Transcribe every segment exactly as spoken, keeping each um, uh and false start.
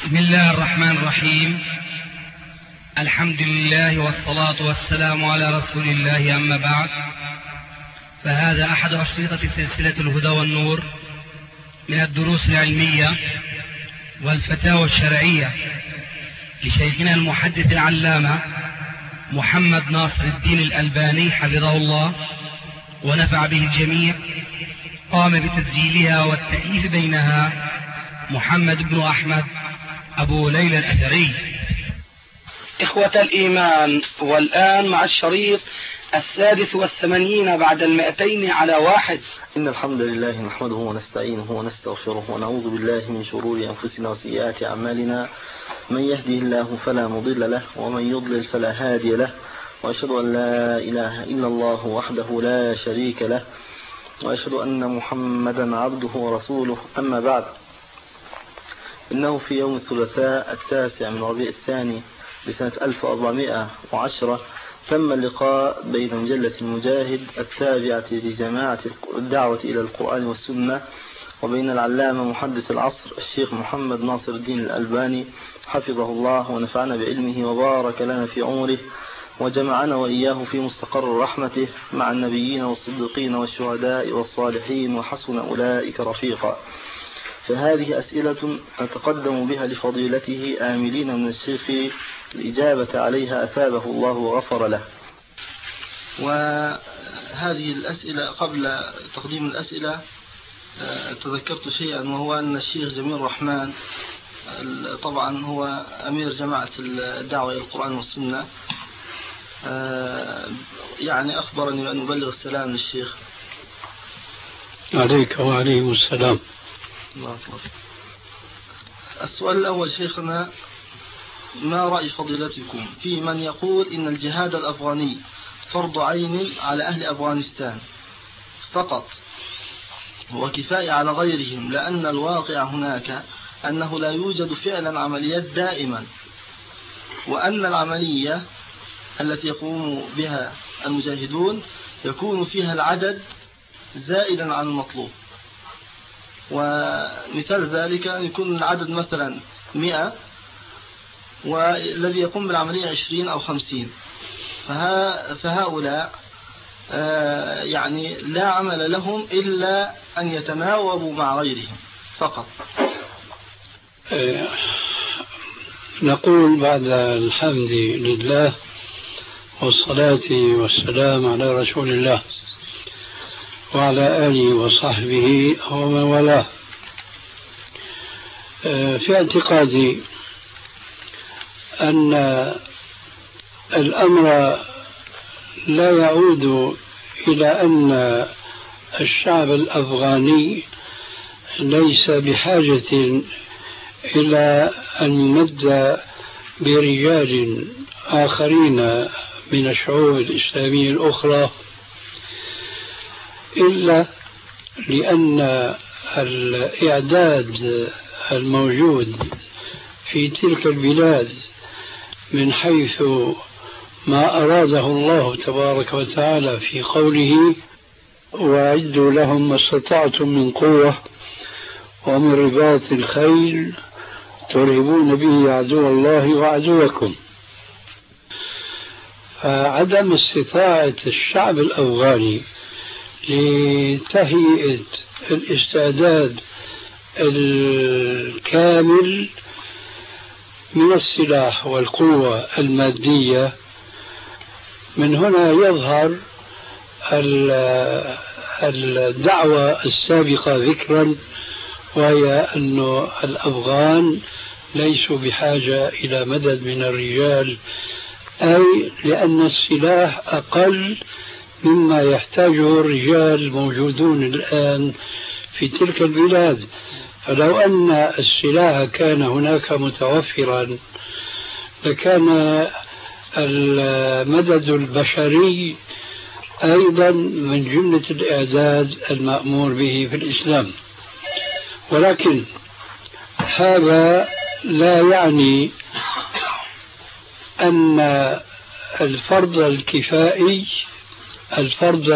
بسم الله الرحمن الرحيم. الحمد لله والصلاة والسلام على رسول الله، أما بعد، فهذا أحد أشرطة سلسلة الهدى والنور من الدروس العلمية والفتاوى الشرعية لشيخنا المحدث العلامة محمد ناصر الدين الألباني حفظه الله ونفع به الجميع. قام بتسجيلها والتأليف بينها محمد بن أحمد أبو ليلى الأثري. إخوة الإيمان، والآن مع الشريط السادس والثمانين بعد المئتين على واحد. إن الحمد لله نحمده ونستعينه ونستغفره ونعوذ بالله من شرور أنفسنا وسيئات أعمالنا. من يهده الله فلا مضل له ومن يضلل فلا هادي له، وأشهد أن لا إله إلا الله وحده لا شريك له، وأشهد أن محمدا عبده ورسوله. أما بعد، إنه في يوم الثلاثاء التاسع من ربيع الثاني لسنة ألف وأربعمائة وعشرة تم اللقاء بين مجلة المجاهد التابعة لجماعة الدعوة إلى القرآن والسنة وبين العلامة محدث العصر الشيخ محمد ناصر الدين الألباني حفظه الله ونفعنا بعلمه وبارك لنا في عمره، وجمعنا وإياه في مستقر رحمته مع النبيين والصديقين والشهداء والصالحين، وحسن أولئك رفيقا. فهذه أسئلة نتقدم بها لفضيلته آملين من الشيخ الإجابة عليها أثابه الله وغفر له. وهذه الأسئلة، قبل تقديم الأسئلة تذكرت شيئا، وهو أن الشيخ جميل الرحمن طبعا هو أمير جماعة الدعوة إلى القرآن والسنة، يعني أخبرني بأن أبلغ السلام للشيخ. عليك وعليهم السلام. الله أكبر. السؤال الأول شيخنا: ما رأي فضيلتكم في من يقول إن الجهاد الأفغاني فرض عين على أهل أفغانستان فقط وكفاية على غيرهم، لأن الواقع هناك أنه لا يوجد فعلا عمليات دائما، وأن العملية التي يقوم بها المجاهدون يكون فيها العدد زائدا عن المطلوب؟ ومثال ذلك يكون العدد مثلا مئة والذي يقوم بالعملية عشرين أو خمسين، فهؤلاء يعني لا عمل لهم إلا أن يتناوبوا مع غيرهم فقط. نقول بعد الحمد لله والصلاة والسلام على رسول الله وعلى آله وصحبه ومن والاه. في اعتقادي أن الأمر لا يعود إلى أن الشعب الأفغاني ليس بحاجة إلى أن يمد برجال آخرين من الشعوب الإسلامية الأخرى، إلا لأن الإعداد الموجود في تلك البلاد من حيث ما أراده الله تبارك وتعالى في قوله: وأعدوا لهم ما استطعتم من قوة ومن رباط الخيل ترهبون به عدو الله وعدوكم. فعدم استطاعة الشعب الأفغاني لتهيئة الاستعداد الكامل من السلاح والقوة المادية، من هنا يظهر الدعوة السابقة ذكرا، وهي أن الأفغان ليسوا بحاجة إلى مدد من الرجال، أي لأن السلاح أقل مما يحتاجه الرجال الموجودون الآن في تلك البلاد. فلو أن السلاح كان هناك متوفرا لكان المدد البشري أيضا من جملة الإعداد المأمور به في الإسلام. ولكن هذا لا يعني أن الفرض الكفائي الفرض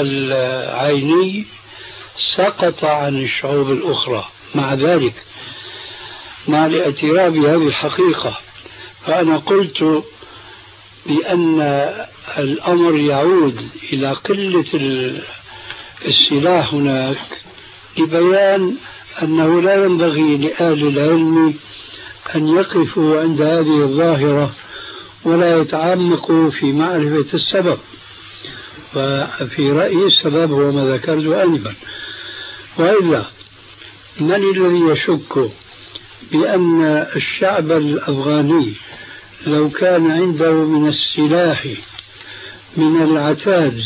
العيني سقط عن الشعوب الأخرى. مع ذلك مع الاعتراف بهذه الحقيقة. فأنا قلت بأن الأمر يعود إلى قلة السلاح هناك لبيان أنه لا ينبغي لأهل العلم أن يقفوا عند هذه الظاهرة ولا يتعمقوا في معرفة السبب. ففي رأيي السبب هو ما ذكرت آنفا. وإلا من الذي يشك بأن الشعب الأفغاني لو كان عنده من السلاح من العتاد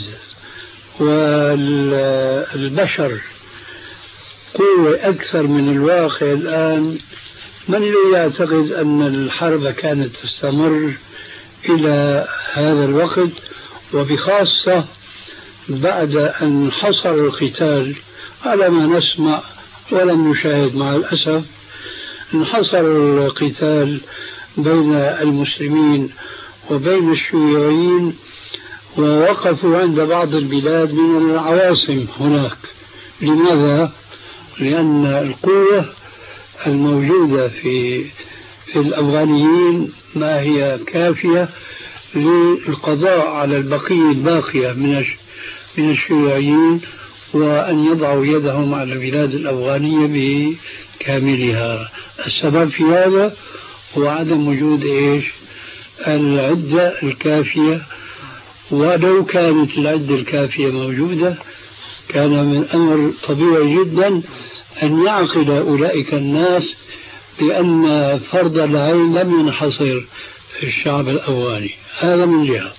والبشر قوة أكثر من الواقع الآن، من الذي يعتقد أن الحرب كانت تستمر إلى هذا الوقت، وبخاصة بعد أن حصر القتال على ما نسمع ولم نشاهد مع الأسف، انحصر القتال بين المسلمين وبين الشيوعيين، ووقفوا عند بعض البلاد من العواصم هناك. لماذا؟ لأن القوة الموجودة في في الأفغانيين ما هي كافية للقضاء على البقية الباقية من من الشيوعيين، وأن يضعوا يدهم على البلاد الأفغانية بكاملها. السبب في هذا هو عدم وجود إيش؟ العدة الكافية. ولو كانت العدة الكافية موجودة كان من أمر طبيعي جدا أن يعقل أولئك الناس بأن فرض العين لم ينحصر في الشعب الأفغاني. هذا من جهة.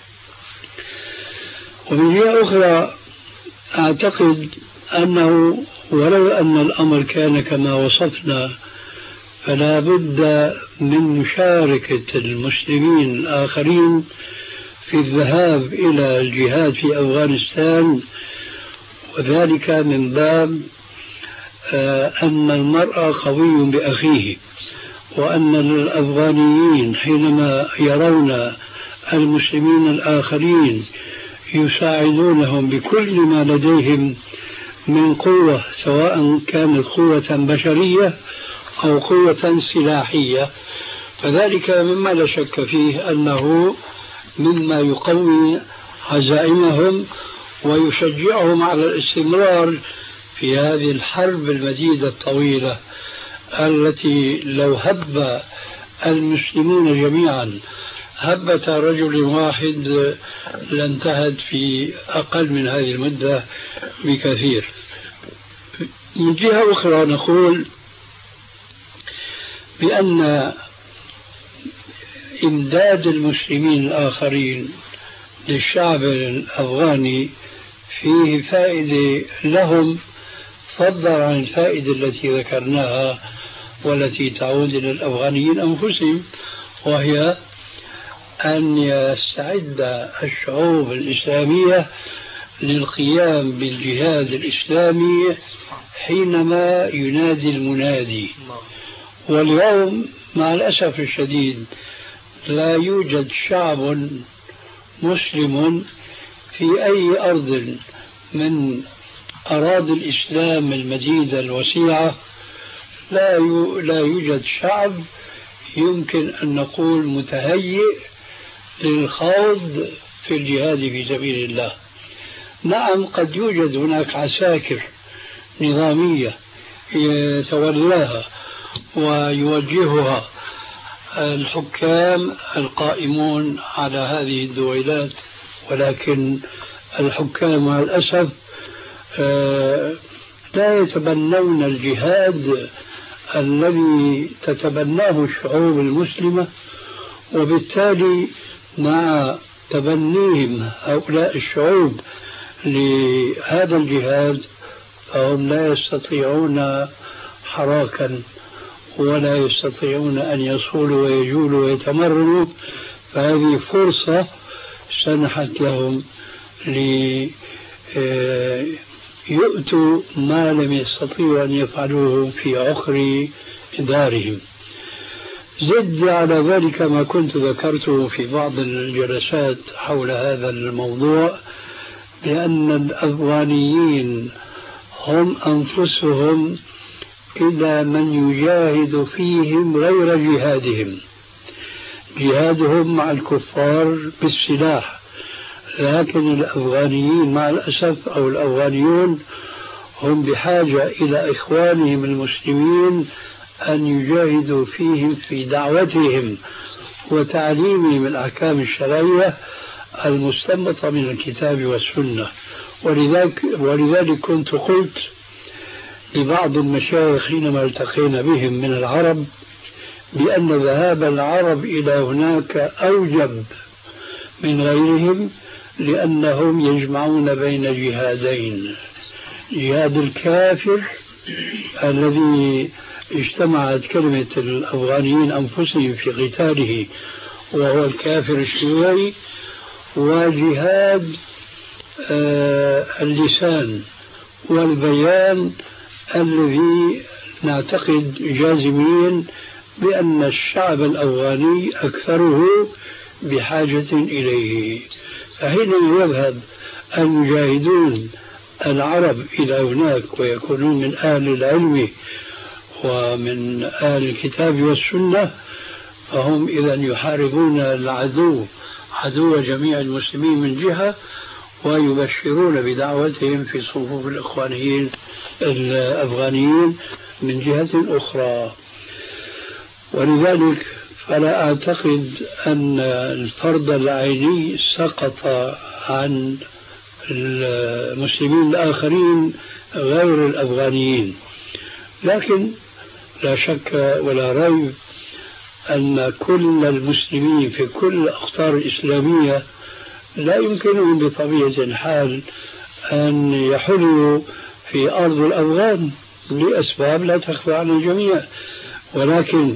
ومن جهة أخرى أعتقد أنه ولو أن الأمر كان كما وصفنا فلا بد من مشاركة المسلمين الآخرين في الذهاب إلى الجهاد في أفغانستان، وذلك من باب أن المرء قوي بأخيه، وأن الأفغانيين حينما يرون المسلمين الآخرين يساعدونهم بكل ما لديهم من قوة، سواء كانت قوة بشرية أو قوة سلاحية، فذلك مما لا شك فيه أنه مما يقوي عزائمهم ويشجعهم على الاستمرار في هذه الحرب المديدة الطويلة التي لو هب المسلمون جميعا هبة رجل واحد لانتهت في أقل من هذه المدة بكثير. من جهة أخرى نقول بأن إمداد المسلمين الآخرين للشعب الأفغاني فيه فائدة لهم فضلا عن الفائدة التي ذكرناها والتي تعود إلى الأفغانيين أنفسهم، وهي أن يستعد الشعوب الإسلامية للقيام بالجهاد الإسلامي حينما ينادي المنادي. واليوم مع الأسف الشديد لا يوجد شعب مسلم في أي أرض من أراضي الإسلام المديدة الوسيعة، لا لا يوجد شعب يمكن أن نقول متهيئ للخوض في الجهاد في سبيل الله. نعم قد يوجد هناك عساكر نظامية يتولاها ويوجهها الحكام القائمون على هذه الدويلات، ولكن الحكام مع الأسف لا يتبنون الجهاد الذي تتبناه الشعوب المسلمة، وبالتالي مع تبنيهم هؤلاء الشعوب لهذا الجهاد فهم لا يستطيعون حراكا ولا يستطيعون أن يصولوا ويجولوا ويتمرنوا. فهذه فرصة سنحت لهم ليؤتوا ما لم يستطيعوا أن يفعلوه في عقر دارهم. زد على ذلك ما كنت ذكرته في بعض الجلسات حول هذا الموضوع، بأن الأفغانيين هم أنفسهم إلى من يجاهد فيهم غير جهادهم. جهادهم مع الكفار بالسلاح، لكن الأفغانيين مع الأسف أو الأفغانيون هم بحاجة إلى إخوانهم المسلمين أن يجاهدوا فيهم في دعوتهم وتعليمهم الأحكام الشرعية المستنبطة من الكتاب والسنة. ولذلك, ولذلك كنت قلت لبعض المشايخ حينما التقينا بهم من العرب بأن ذهاب العرب إلى هناك أوجب من غيرهم، لأنهم يجمعون بين جهادين: جهاد الكافر الذي اجتمعت كلمة الأفغانيين أنفسهم في قتاله وهو الكافر الشيوعي، وجهاد آه اللسان والبيان الذي نعتقد جازمين بأن الشعب الأفغاني أكثره بحاجة إليه. فحينما يذهب المجاهدون العرب إلى هناك ويكونون من أهل العلم ومن أهل الكتاب والسنة، فهم إذا يحاربون العدو عدو جميع المسلمين من جهة، ويبشرون بدعوتهم في صفوف الإخوانيين الأفغانيين من جهة أخرى. ولذلك فلا أعتقد أن الفرض العيني سقط عن المسلمين الآخرين غير الأفغانيين، لكن لا شك ولا ريب أن كل المسلمين في كل الأقطار الإسلامية لا يمكنهم بطبيعة الحال أن يحلوا في أرض الأفغان لأسباب لا تخفى عن الجميع، ولكن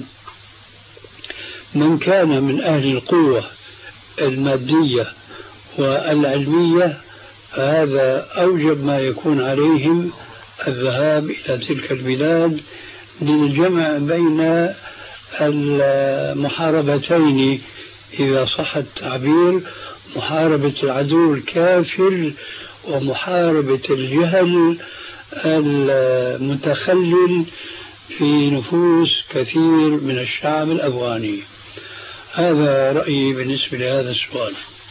من كان من أهل القوة المادية والعلمية فهذا أوجب ما يكون عليهم الذهاب إلى تلك البلاد للجمع بين المحاربتين إذا صح التعبير: محاربة العدو الكافر ومحاربة الجهل المتخلل في نفوس كثير من الشعب الأفغاني. هذا رأيي بالنسبة لهذا السؤال.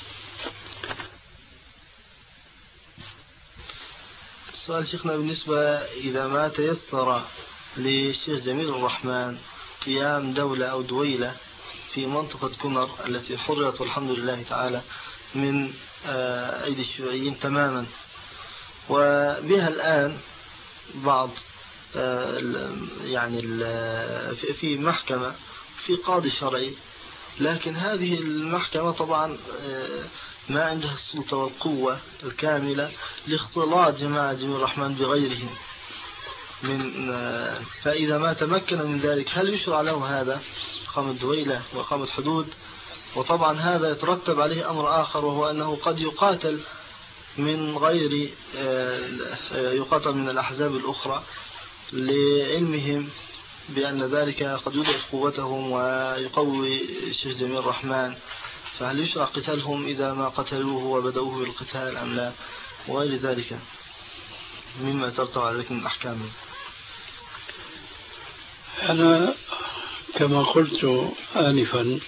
السؤال شيخنا بالنسبة إذا ما تيسر للشيخ جميل الرحمن قيام دولة أو دويلة في منطقة كمر التي حررت والحمد لله تعالى من أيدي الشيوعيين تماما، وبها الآن بعض يعني في محكمة في قاضي شرعي، لكن هذه المحكمة طبعا ما عندها السلطة والقوة الكاملة لاختلاط جماعة جميل الرحمن بغيرهم من، فإذا ما تمكن من ذلك هل يشرع له هذا إقامة دويلة وإقامة حدود؟ وطبعا هذا يترتب عليه أمر آخر، وهو أنه قد يقاتل من غير يقاتل من الأحزاب الأخرى لعلمهم بأن ذلك قد يضعف قوتهم ويقوي الشيخ جميل الرحمن، فهل يشرع قتالهم إذا ما قتلوه وبدأوه بالقتال أم لا؟ وغير ذلك مما ترتب على ذلك من الأحكام. أنا كما قلت آنفا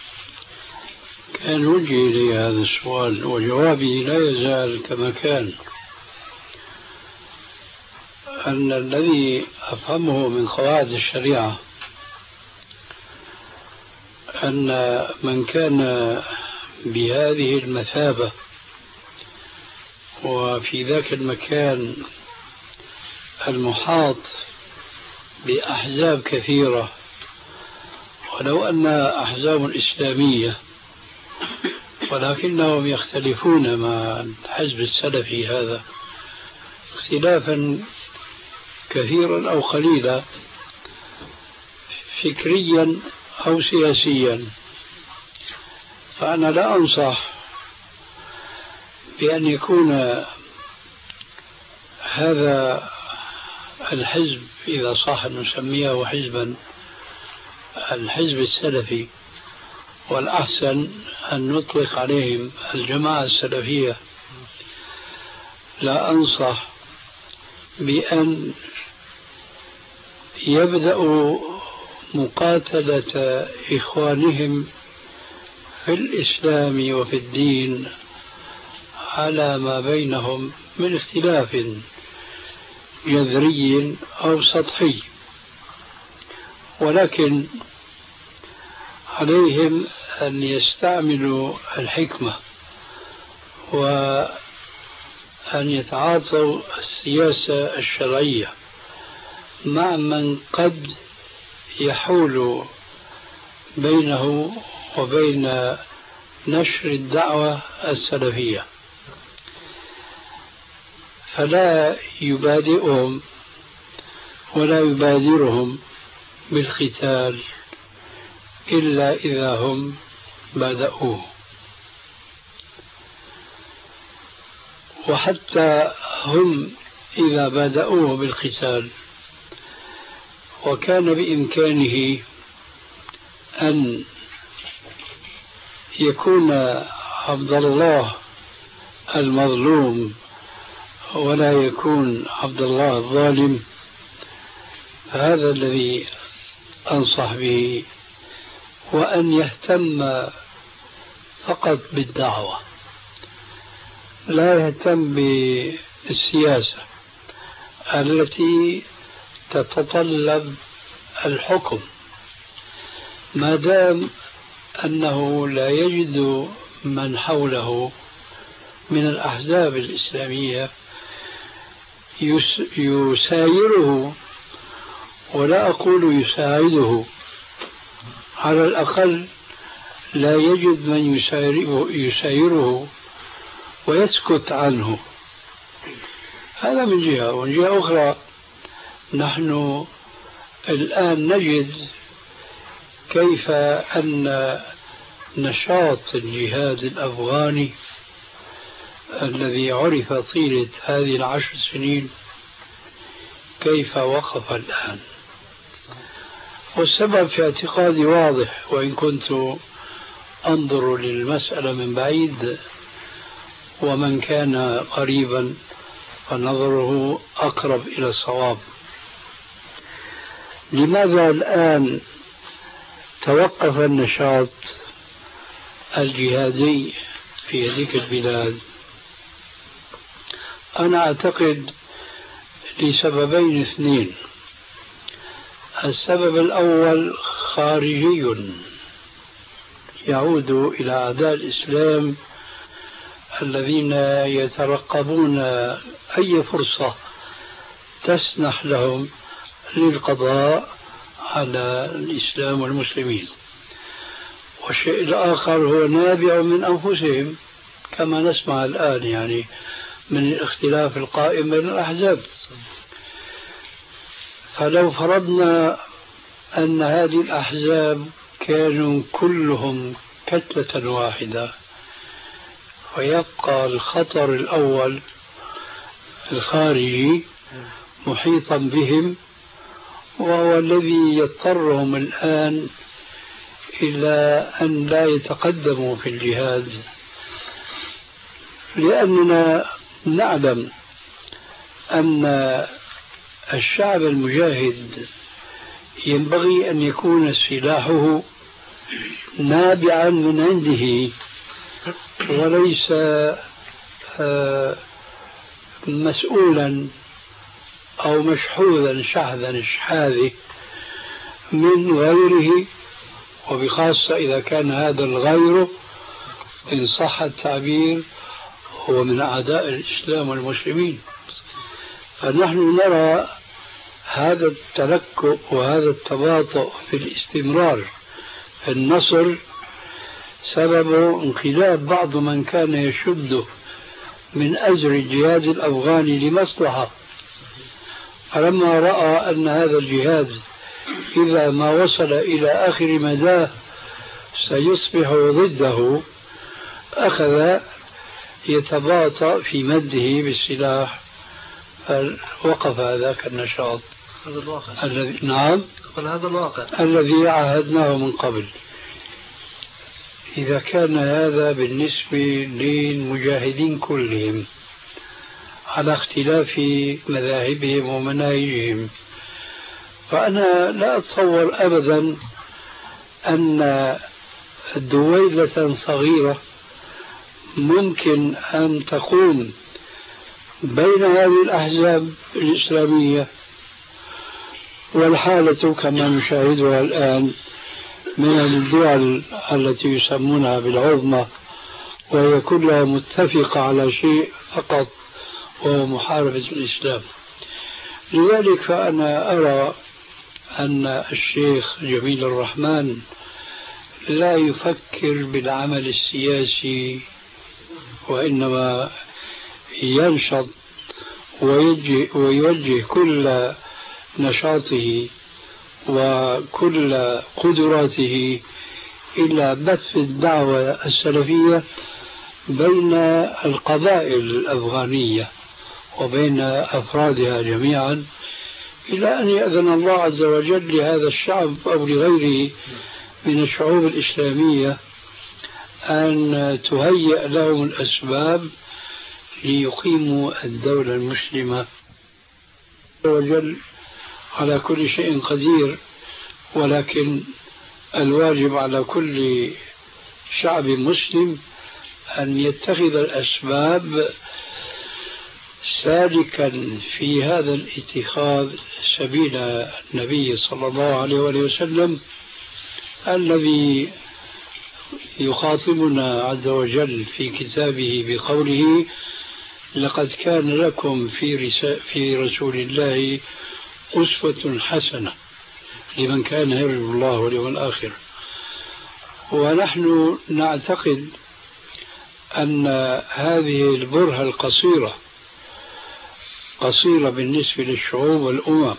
كان وجهي لي هذا السؤال وجوابي لا يزال كما كان، أن الذي أفهمه من قواعد الشريعة أن من كان بهذه المثابة وفي ذاك المكان المحاط بأحزاب كثيرة، ولو أن أحزاب إسلامية ولكنهم يختلفون مع الحزب السلفي هذا اختلافا كثيرا أو قليلا فكريا أو سياسيا، فأنا لا أنصح بأن يكون هذا الحزب إذا صح أن نسميه حزبا الحزب السلفي، والأحسن أن نطلق عليهم الجماعة السلفية. لا أنصح بأن يبدأوا مقاتلة إخوانهم في الإسلام وفي الدين على ما بينهم من اختلاف جذري أو سطحي، ولكن عليهم أن يستعملوا الحكمة وأن يتعاطوا السياسة الشرعية مع من قد يحول بينه وبين نشر الدعوة السلفية، فلا يبادئهم ولا يبادرهم بالقتال إلا إذا هم بدأوه. وحتى هم إذا بدأوه بالقتال وكان بإمكانه أن يكون عبد الله المظلوم ولا يكون عبد الله الظالم، هذا الذي أنصح به، وأن يهتم فقط بالدعوة، لا يهتم بالسياسة التي تتطلب الحكم، ما دام أنه لا يجد من حوله من الأحزاب الإسلامية يسايره، ولا أقول يساعده، على الأقل لا يجد من يسايره, يسايره ويسكت عنه. هذا من جهة. ومن جهة أخرى نحن الآن نجد كيف أن نشاط الجهاد الأفغاني الذي عرف طيلة هذه العشر سنين كيف وقف الآن. والسبب في اعتقادي واضح، وإن كنت أنظر للمسألة من بعيد، ومن كان قريبا فنظره أقرب إلى الصواب. لماذا الآن توقف النشاط الجهادي في هذه البلاد؟ أنا أعتقد لسببين اثنين. السبب الأول خارجي يعود إلى أعداء الإسلام الذين يترقبون أي فرصة تسنح لهم للقضاء على الإسلام والمسلمين. والشيء الآخر هو نابع من أنفسهم، كما نسمع الآن يعني من الاختلاف القائم بين الأحزاب. فلو فرضنا أن هذه الأحزاب كانوا كلهم كتلة واحدة، ويبقى الخطر الأول الخارجي محيطا بهم، وهو الذي يضطرهم الآن إلى أن لا يتقدموا في الجهاد، لأننا نعلم أن الشعب المجاهد ينبغي أن يكون سلاحه نابعا من عنده، وليس مسؤولا أو مشحوذا شحذا شحاذه من غيره، وبخاصة إذا كان هذا الغير إن صح التعبير هو من أعداء الإسلام والمسلمين. فنحن نرى هذا التلكؤ وهذا التباطؤ في الاستمرار في النصر سبب انقلاب بعض من كان يشده من أجر الجهاد الأفغاني لمصلحة، فلما رأى أن هذا الجهاد إذا ما وصل إلى آخر مداه سيصبح ضده، أخذ يتباطأ في مده بالسلاح، فوقف ذاك النشاط. هذا الواقع الذي نعم هذا الواقع الذي عاهدناه من قبل. إذا كان هذا بالنسبة للمجاهدين كلهم على اختلاف مذاهبهم ومناهجهم، فأنا لا أتصور أبدا أن دويلة صغيرة ممكن أن تقوم بين هذه الأحزاب الإسلامية والحالة كما نشاهدها الآن من الدول التي يسمونها بالعظمى، وهي كلها متفقة على شيء فقط وهو محاربة الإسلام. لذلك فأنا أرى أن الشيخ جميل الرحمن لا يفكر بالعمل السياسي، وإنما ينشط ويوجه, ويوجه كل نشاطه وكل قدراته إلى بث الدعوة السلفية بين القبائل الأفغانية وبين أفرادها جميعا، إلى أن يأذن الله عز وجل لهذا الشعب أو لغيره من الشعوب الإسلامية أن تهيئ لهم الأسباب ليقيموا الدولة المسلمة. وجل على كل شيء قدير، ولكن الواجب على كل شعب مسلم أن يتخذ الأسباب سالكا في هذا الاتخاذ سبيل النبي صلى الله عليه وسلم الذي يخاطبنا عز وجل في كتابه بقوله: لقد كان لكم في, في رسول الله أسوة حسنة لمن كان يرجو الله واليوم الآخر. ونحن نعتقد أن هذه البرهة القصيرة قصيرة بالنسبة للشعوب والأمم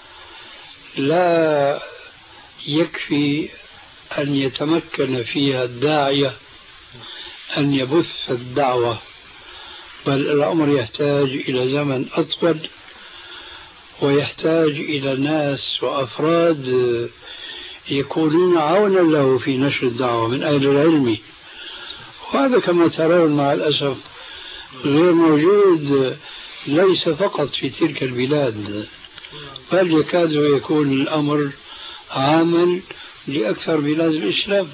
لا يكفي أن يتمكن فيها الداعية أن يبث الدعوة، بل الأمر يحتاج إلى زمن أطول، ويحتاج إلى ناس وأفراد يكونون عونا له في نشر الدعوة من أهل العلم. وهذا كما ترون مع الأسف غير موجود، ليس فقط في تلك البلاد، بل يكاد يكون الأمر عاما لأكثر بلاد الإسلام.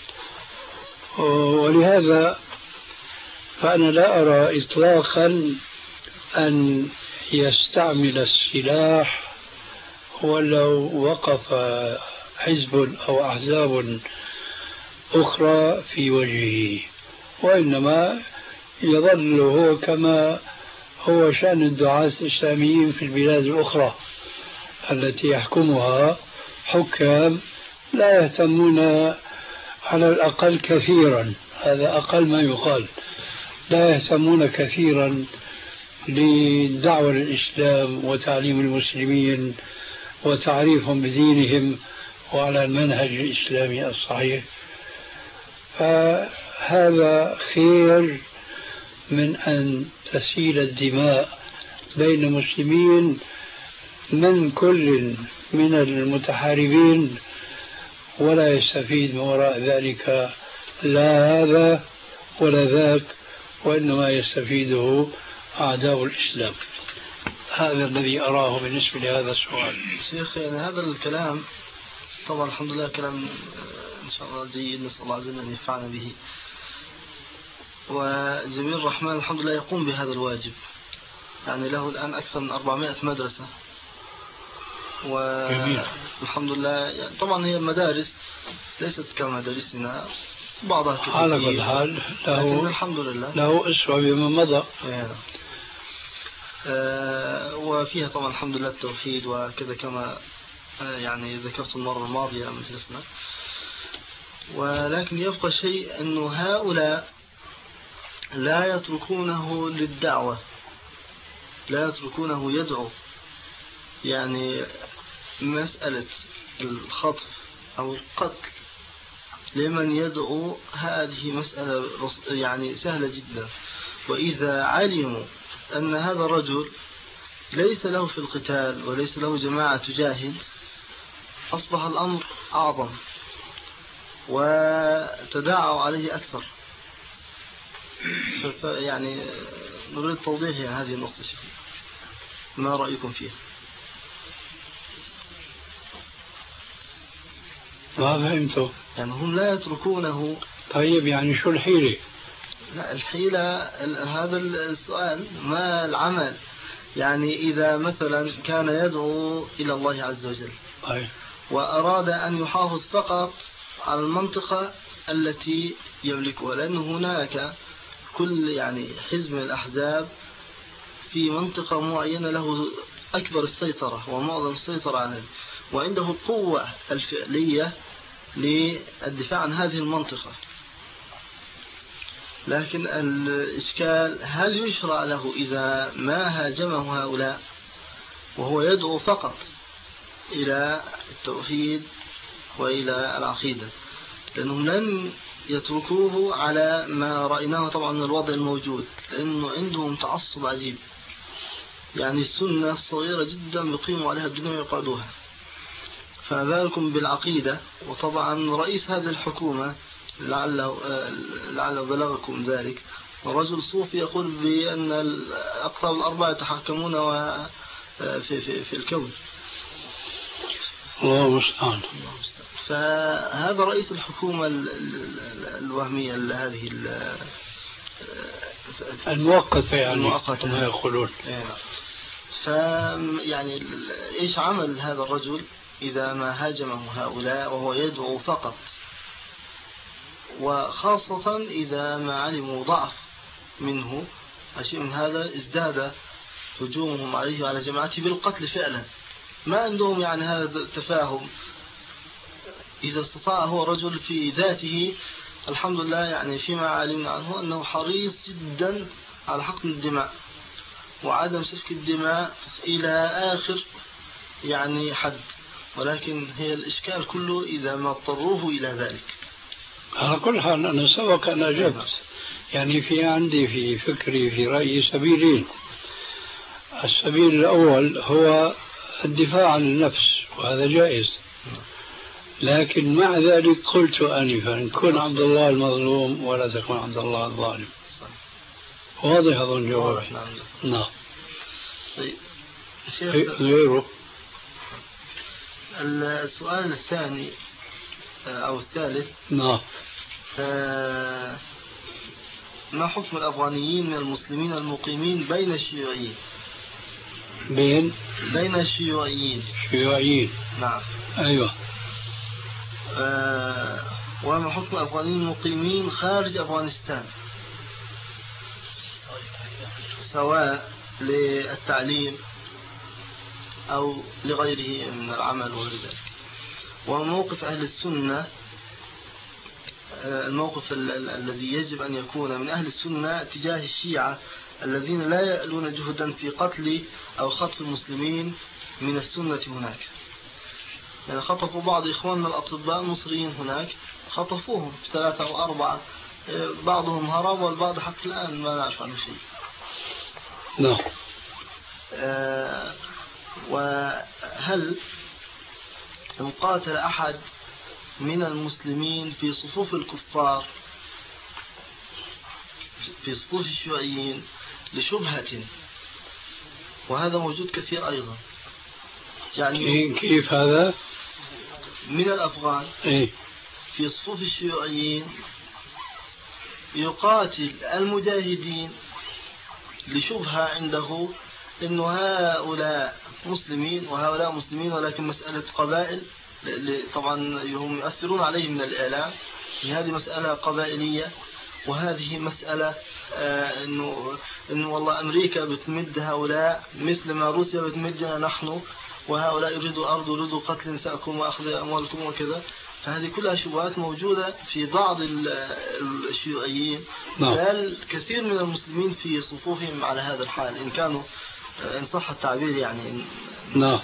ولهذا فأنا لا أرى إطلاقا أن يستعمل السلاح ولو وقف حزب أو أحزاب أخرى في وجهه، وإنما يظل هو كما هو شأن الدعاة الإسلاميين في البلاد الأخرى التي يحكمها حكام لا يهتمون على الأقل كثيرا، هذا أقل ما يقال، لا يهتمون كثيرا للدعوة للإسلام وتعليم المسلمين وتعريفهم بدينهم وعلى المنهج الإسلامي الصحيح. فهذا خير من أن تسيل الدماء بين مسلمين من كل من المتحاربين، ولا يستفيد من وراء ذلك لا هذا ولا ذاك، وإنما يستفيده أعداء الإسلام. هذا الذي أراه بالنسبة لهذا السؤال. شيخ، يعني هذا الكلام طبعا الحمد لله كلام إن شاء الله جيد، نسأل الله عز وجل أن ينفعنا به. وجميل الرحمن الحمد لله يقوم بهذا الواجب، يعني له الآن أكثر من أربعمائة مدرسة، والحمد لله يعني طبعا هي المدارس ليست كمدارسنا، بعضها على كل حال له الحمد لله له أسوة بما مضى. يعني آه وفيها طبعا الحمد لله التوحيد وكذا كما آه يعني ذكرت المرة الماضية مجلسنا. ولكن يبقى شيء أنه هؤلاء لا يتركونه للدعوة، لا يتركونه يدعو. يعني مسألة الخطف أو القتل لمن يدعو هذه مسألة يعني سهلة جدا، وإذا علموا أن هذا الرجل ليس له في القتال وليس له جماعة تجاهد أصبح الأمر أعظم وتداعوا عليه أكثر. يعني نريد توضيح هذه النقطة، ما رأيكم فيها؟ ما فهمته. يعني هم لا يتركونه. طيب يعني شو الحيلة؟ لا الحيلة هذا السؤال، ما العمل؟ يعني إذا مثلا كان يدعو إلى الله عز وجل أي. وأراد أن يحافظ فقط على المنطقة التي يملكها، لأن هناك كل يعني حزب من الأحزاب في منطقة معينة له أكبر السيطرة ومعظم السيطرة عنه، وعنده القوة الفعلية للدفاع عن هذه المنطقة. لكن الإشكال هل يشرع له إذا ما هاجمه هؤلاء وهو يدعو فقط إلى التوحيد وإلى العقيدة، لأنهم لن يتركوه على ما رأيناه طبعا من الوضع الموجود، لأنه عندهم تعصب عجيب. يعني السنة الصغيرة جدا بيقيموا عليها الدنيا ويقعدوها، فما بالكم بالعقيدة. وطبعا رئيس هذه الحكومة لعله لعله بلغكم ذلك، رجل صوفي يقول بأن الأقطاب الأربعة يتحكمون في في في الكون. الله المستعان. فهذا رئيس الحكومة الوهمية هذه المؤقتة يعني المؤقتة ما يقولون. فيعني إيش عمل هذا الرجل إذا ما هاجمه هؤلاء وهو يدعو فقط، وخاصة إذا ما علموا ضعف منه شيء من هذا، ازداد هجومهم عليه وعلى جماعته بالقتل فعلا. ما عندهم يعني هذا التفاهم. إذا استطاع هو رجل في ذاته الحمد لله، يعني فيما علمنا عنه أنه حريص جدا على حقن الدماء وعدم سفك الدماء إلى آخر يعني حد، ولكن هي الإشكال كله إذا ما اضطروه إلى ذلك. على كل حال أنا سبق أن أجبت. يعني في عندي في فكري في رأيي سبيلين. السبيل الأول هو الدفاع عن النفس، وهذا جائز، لكن مع ذلك قلت آنفا كن عبد الله المظلوم ولا تكن عبد الله الظالم. واضح أظن جوابي. نعم. طيب غيره. السؤال الثاني أو الثالث. نعم. ما حكم الأفغانيين من المسلمين المقيمين بين الشيوعيين؟ بين بين الشيوعيين. شيوعيين. نعم. أيوة. آه وما حكم الأفغانيين المقيمين خارج أفغانستان، سواء للتعليم أو لغيره من العمل وغير ذلك؟ وموقف أهل السنة، الموقف الذي يجب أن يكون من أهل السنة تجاه الشيعة الذين لا يألون جهدا في قتل أو خطف المسلمين من السنة هناك. يعني خطفوا بعض إخواننا الأطباء المصريين هناك، خطفوهم ثلاثة أو أربعة، بعضهم هرب والبعض حتى الآن ما نعرف عنه شيء. نعم. آه وهل إن قاتل أحد من المسلمين في صفوف الكفار في صفوف الشيوعيين لشبهة، وهذا موجود كثير أيضا، يعني كيف هذا من الأفغان إيه؟ في صفوف الشيوعيين يقاتل المجاهدين لشبهة عنده إنه هؤلاء مسلمين وهؤلاء مسلمين، ولكن مسألة قبائل طبعا هم يؤثرون عليه من الإعلام، هذه مسألة قبائلية، وهذه مسألة آه إنه إنه والله أمريكا بتمد هؤلاء مثل ما روسيا بتمدنا نحن، وهؤلاء يريدوا الأرض ويريدوا قتل نساءكم وأخذ أموالكم وكذا. فهذه كلها شبهات موجودة في بعض الشيوعيين، بل كثير من المسلمين في صفوفهم على هذا الحال إن كانوا إن صح التعبير يعني. نعم.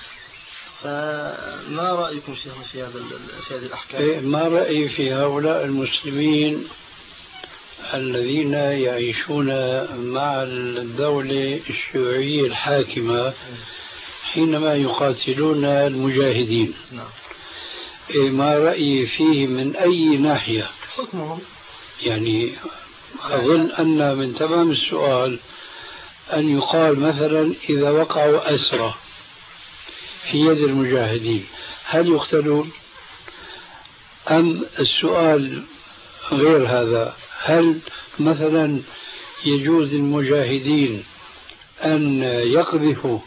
فما رأيكم شيخ في هذا في هذه الأحكام؟ ما رأيي في هؤلاء المسلمين الذين يعيشون مع الدولة الشيوعية الحاكمة حينما يقاتلون المجاهدين؟ نعم. ما رأيي فيه من أي ناحية؟ حكمهم يعني أظن أن من تمام السؤال أن يقال مثلا إذا وقعوا أسرى في يد المجاهدين هل يقتلون؟ أم السؤال غير هذا، هل مثلا يجوز للمجاهدين أن يقذفوا؟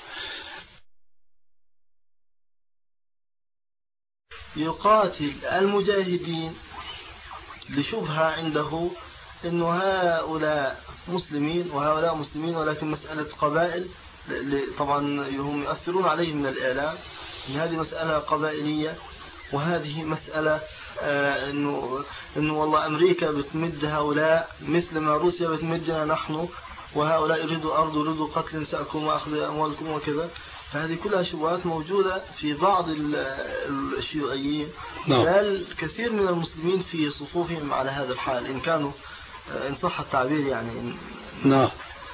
يقاتل المجاهدين لشبهة عنده أن هؤلاء مسلمين وهؤلاء مسلمين، ولكن مسألة قبائل طبعا هم يؤثرون عليه من الإعلام أن هذه مسألة قبائلية، وهذه مسألة آه إنه إنه والله أمريكا بتمد هؤلاء مثل ما روسيا بتمدنا نحن، وهؤلاء يريدوا أرض يريدوا قتل نساءكم وأخذ أموالكم وكذا. فهذه كلها شبهات موجودة في بعض الشيوعيين، بل كثير من المسلمين في صفوفهم على هذا الحال إن كانوا إن صح التعبير يعني. نعم.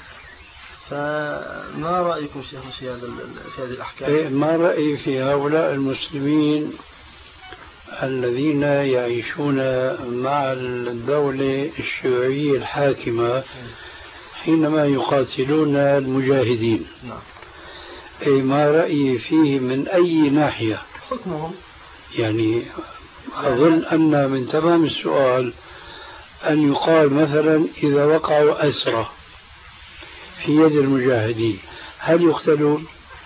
فما رأيكم شيخ في هذا في هذه الأحكام؟ إيه ما رأيي في هؤلاء المسلمين الذين يعيشون مع الدولة الشيوعية الحاكمة حينما يقاتلون المجاهدين؟ نعم. إيه ما رأيي فيه من أي ناحية؟ حكمهم يعني أظن أن من تمام السؤال أن يقال مثلا إذا وقعوا أسرى في يد المجاهدين هل يقتلون؟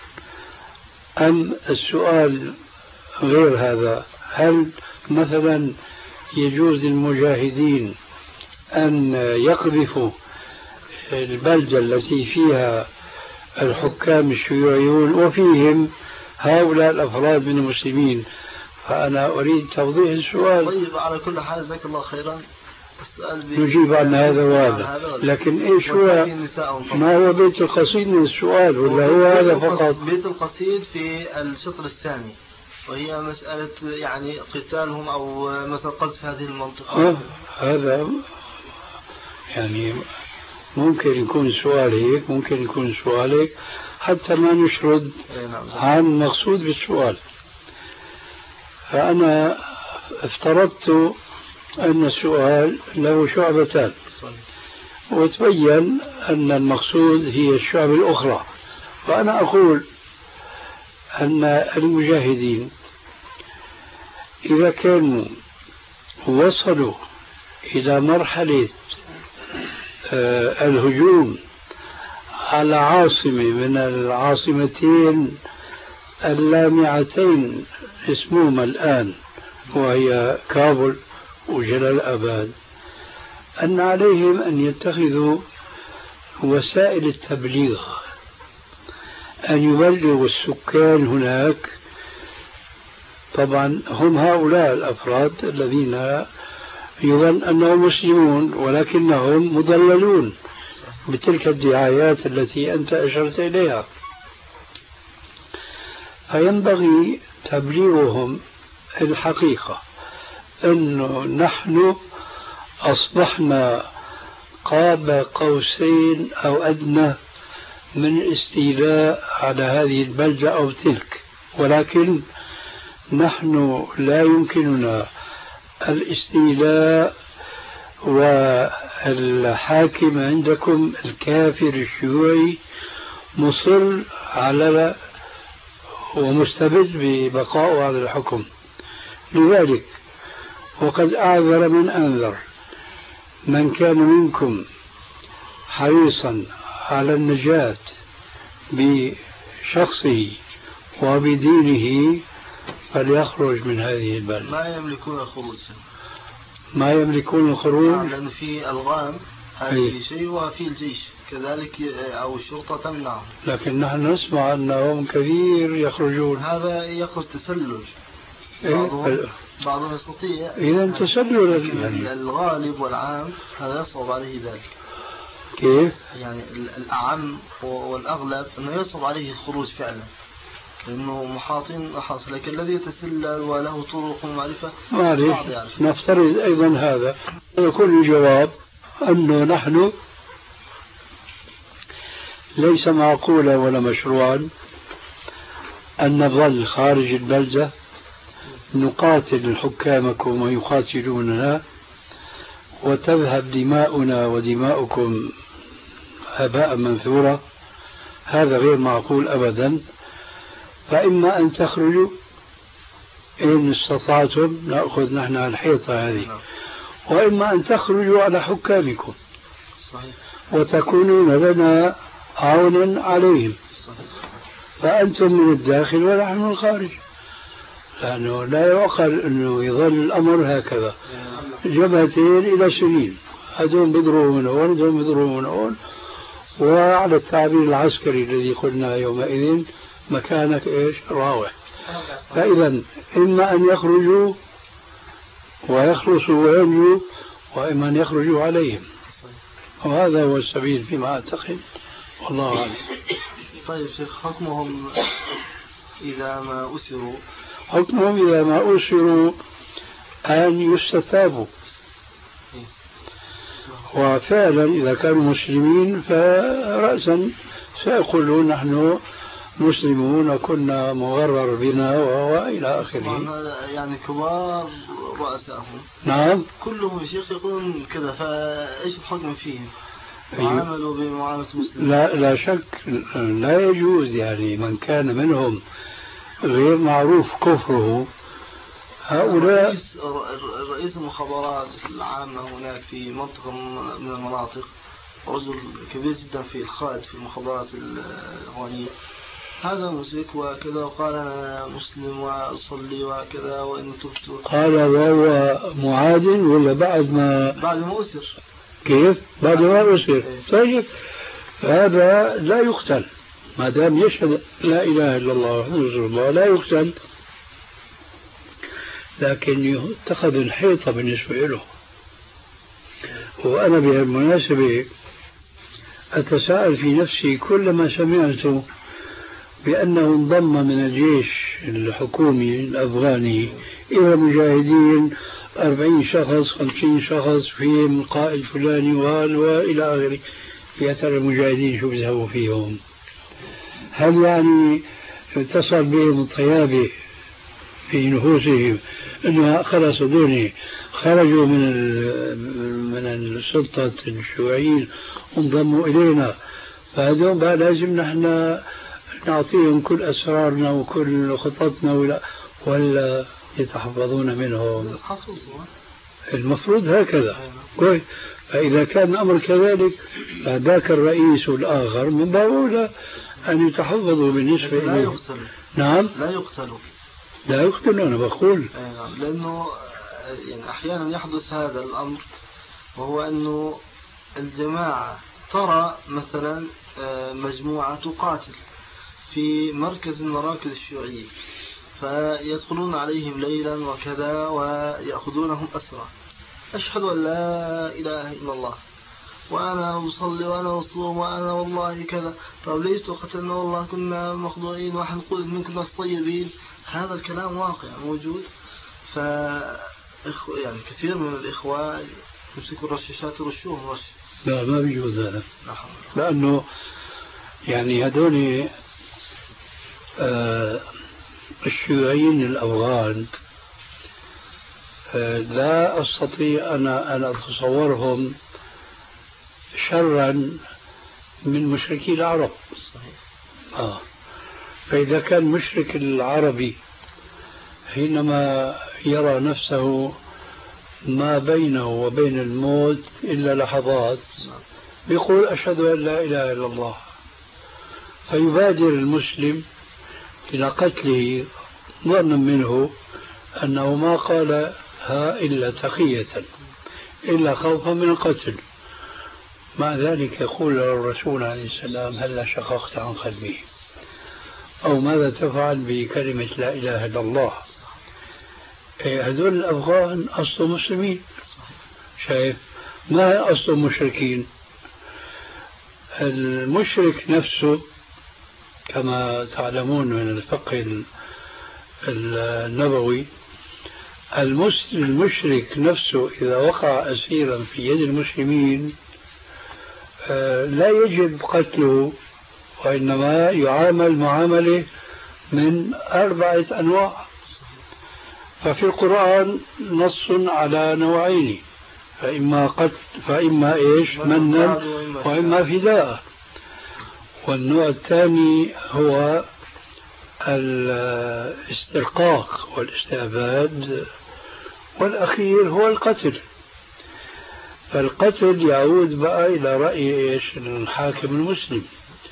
أم السؤال غير هذا، هل مثلا يجوز للمجاهدين أن يقذفوا البلدة التي فيها الحكام الشيوعيون وفيهم هؤلاء الأفراد من المسلمين؟ فأنا أريد توضيح السؤال. طيب على كل حال جزاك الله خيرا. نجيب عن هذا وهذا، لكن ايش هو ما هو بيت القصيد من السؤال ولا هو هذا فقط؟ بيت القصيد في الشطر الثاني، وهي مسألة يعني قتالهم أو مثلا قذف هذه المنطقة. آه هذا يعني ممكن يكون سؤال هيك، ممكن يكون سؤال هيك، حتى ما نشرد عن مقصود بالسؤال. فأنا افترضت أن السؤال له شعبتان، وتبين أن المقصود هي الشعب الأخرى. فأنا أقول أن المجاهدين إذا كانوا وصلوا إلى مرحلة الهجوم على عاصمة من العاصمتين اللامعتين اسمهما الآن وهي كابول وجلال آباد، أن عليهم أن يتخذوا وسائل التبليغ، أن يبلغوا السكان هناك. طبعا هم هؤلاء الأفراد الذين يظن أنهم مسلمون ولكنهم مضللون بتلك الدعايات التي أنت أشرت إليها، فينبغي تبليغهم الحقيقة أنه نحن أصبحنا قاب قوسين أو أدنى من الاستيلاء على هذه البلدة أو تلك، ولكن نحن لا يمكننا الاستيلاء، والحاكم عندكم الكافر الشيوعي مصر على ومستبد ببقائه على الحكم. لذلك وقد أعذر من أنذر من كان منكم حريصا على النجاة بشخصه وبدينه فليخرج من هذه البلد. ما يملكون الخروج، ما يملكون الخروج لأن في ألغام هذه شيء وفي الجيش كذلك أو الشرطة تمنعهم، لكن نحن نسمع أنهم كثير يخرجون. هذا يخرج تسلل، بعضهم, إيه؟ بعضهم يستطيع إذا تسلل يعني الغالب والعام هذا يصعب عليه ذلك. كيف؟ يعني الأعم والأغلب أنه يصعب عليه الخروج فعلا لأنه محاطين حاصل، لكن الذي يتسلل وله طرق ومعرفة معلش نفترض أيضا هذا. يكون الجواب أنه نحن ليس معقولا ولا مشروعا أن نظل خارج البلدة نقاتل حكامكم ويقاتلوننا وتذهب دماؤنا ودماؤكم هباء منثورا. هذا غير معقول أبدا. فإما أن تخرجوا إن استطعتم نأخذ نحن الحيطة هذه، وإما أن تخرجوا على حكامكم وتكونون لنا عونا عليهم، فأنتم من الداخل ونحن من الخارج، لأنه لا يعقل أنه يظل الأمر هكذا جبهتين إلى سنين، هذول بيضربوا من هون هذول بيضربوا من هون، وعلى التعبير العسكري الذي قلنا يومئذ مكانك إيش راوح. فإذا إما أن يخرجوا ويخلصوا وينجوا، وإما أن يخرجوا عليهم، وهذا هو السبيل فيما أعتقد، والله أعلم. طيب شيخ، حكمهم إذا ما أسروا حكمهم إذا ما أسروا أن يستتابوا، وفعلا إذا كانوا مسلمين فرأسا سيقولون نحن مسلمون وكنا مغرر بنا وإلى آخره. يعني كبار رؤسائهم نعم كلهم شيخ يقولون كذا، فإيش الحكم فيهم؟ وعملوا بمعاملة مسلمين؟ لا لا شك لا يجوز، يعني من كان منهم غير معروف كفره هؤلاء. رئيس, رئيس المخابرات العامة هناك في منطقة من المناطق، رجل كبير جدا في الخالد في المخابرات الهونية، هذا مشرك وكذا، وقال أنا مسلم وأصلي وكذا وإن تبت. قال وهو معاد ولا بعد ما بعد ما أسر؟ كيف بعد ما أسر؟ طيب هذا لا يقتل ما دام يشهد لا إله إلا الله وحده رسول الله، لا يقتل، لكن يتخذ الحيطة بالنسبة له. وأنا بهالمناسبة أتساءل في نفسي كلما سمعت بأنه انضم من الجيش الحكومي الأفغاني إلى مجاهدين أربعين شخص خمسين شخص فيهم القائد الفلاني وإلى آخره، يا ترى المجاهدين شو بيذهبوا فيهم؟ هل يعني اتصل بهم الطيابة في نفوسهم أنه خلاص دوني خرجوا من من السلطة الشيوعيين وانضموا إلينا، فهذول بقى لازم نحن نعطيهم كل أسرارنا وكل خططنا، ولا ولا يتحفظون منهم؟ المفروض هكذا. كويس. فإذا كان الأمر كذلك فذاك الرئيس والآخر من باب أولى أن يتحفظوا بالنسبة لا إليه. يقتلوا. نعم لا يقتلوا لا يقتلوا. أنا بقول لأنه يعني أحيانا يحدث هذا الأمر، وهو أنه الجماعة ترى مثلا مجموعة تقاتل في مركز من مراكز الشيوعية، فيدخلون عليهم ليلا وكذا ويأخذونهم أسرى، أشهد أن لا إله إلا الله وأنا أصلي وأنا أصوم وأنا والله كذا، طب ليش قتلنا والله كنا مخضوعين ونحن نقول منكم ناس طيبين. هذا الكلام واقع موجود. ف يعني كثير من الإخوة يمسكوا الرشاشات يرشوهم رش. لا ما بيجوز هذا، لأنه يعني هذول آه الشيوعيين الأفغان آه لا أستطيع أنا أن أتصورهم شرا من مشركي العرب. آه. فإذا كان مشرك العربي حينما يرى نفسه ما بينه وبين الموت إلا لحظات يقول أشهد أن لا إله إلا الله، فيبادر المسلم إلى قتله ظنا منه أنه ما قالها إلا تقية إلا خوفا من القتل. مع ذلك يقول الرسول عليه السلام هل شققت عن قلبه، أو ماذا تفعل بكلمة لا إله إلا الله. هذول الأفغان أصلهم مسلمين، شايف ما أصلهم مشركين. المشرك نفسه كما تعلمون من الفقه النبوي، المشرك نفسه إذا وقع أسيرا في يد المسلمين لا يجب قتله، وإنما يعامل معاملة من أربعة أنواع. ففي القرآن نص على نوعين، فإما قتل فإما إيش منا وإما فداء. والنوع الثاني هو الاسترقاق والاستعباد، والأخير هو القتل. فالقتل يعود بقى إلى رأي إيش الحاكم المسلم،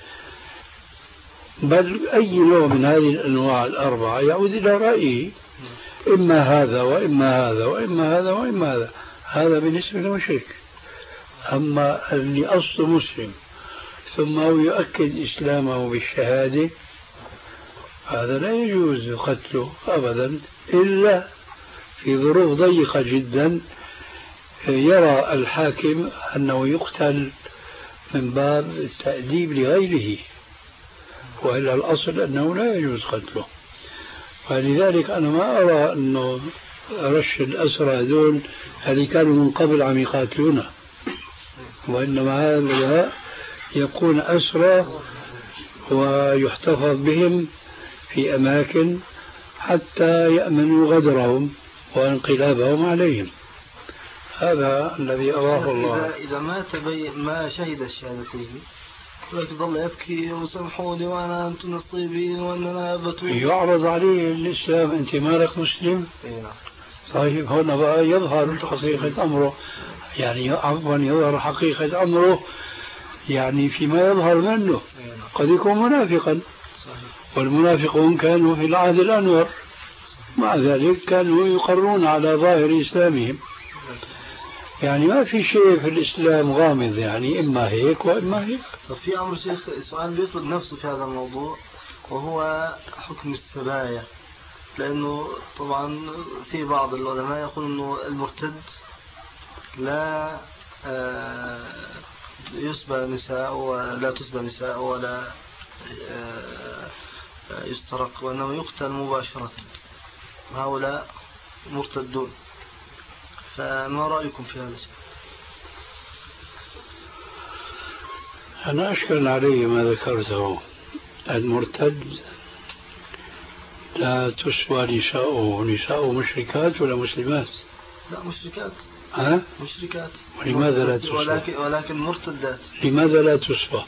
بل أي نوع من هذه الأنواع الأربعة يعود إلى رأيه، إما هذا وإما هذا وإما هذا وإما هذا. هذا بالنسبة للمشرك. أما اللي أصله مسلم ثم هو يؤكد إسلامه بالشهادة، هذا لا يجوز قتله أبدا إلا في ظروف ضيقة جدا يرى الحاكم أنه يقتل من باب التأديب لغيره، وإلا الأصل أنه لا يجوز قتله. فلذلك أنا ما أرى أنه رش الأسرى هذول اللي كانوا من قبل عم يقاتلونا، وإنما هذا يكون أسرى ويحتفظ بهم في أماكن حتى يأمنوا غدرهم وانقلابهم عليهم. هذا الذي أراه الله. إذا, إذا ما تبين ما شهد الشهادتين ولكن ظل يبكي وسامحوني وأنا أنتم نصيبي وأنا بتوب، يعرض عليه الإسلام، أنت مالك مسلم؟ طيب هنا بقى يظهر حقيقة أمره، يعني عفوا يظهر حقيقة أمره، يعني فيما يظهر منه قد يكون منافقا، والمنافقون كانوا في العهد الأنور، مع ذلك كانوا يقرون على ظاهر إسلامهم. يعني ما في شيء في الإسلام غامض، يعني إما هيك وإما هيك. في أمر شيخ سؤال بيفرض نفسه في هذا الموضوع، وهو حكم السبايا، لأنه طبعا في بعض العلماء يقول أنه المرتد لا يسبى نساء ولا تسبى نساء ولا يسترق، وأنه يقتل مباشرة. هؤلاء مرتدون، فما رأيكم في هذا الشيء؟ أنا أشكل علي ما ذكرته. المرتد لا تسوى نساؤه. نساؤه مشركات ولا مسلمات؟ لا مشركات. ها؟ مشركات. ولماذا لا تسوى؟ ولكن, ولكن مرتدات. لماذا لا تسوى؟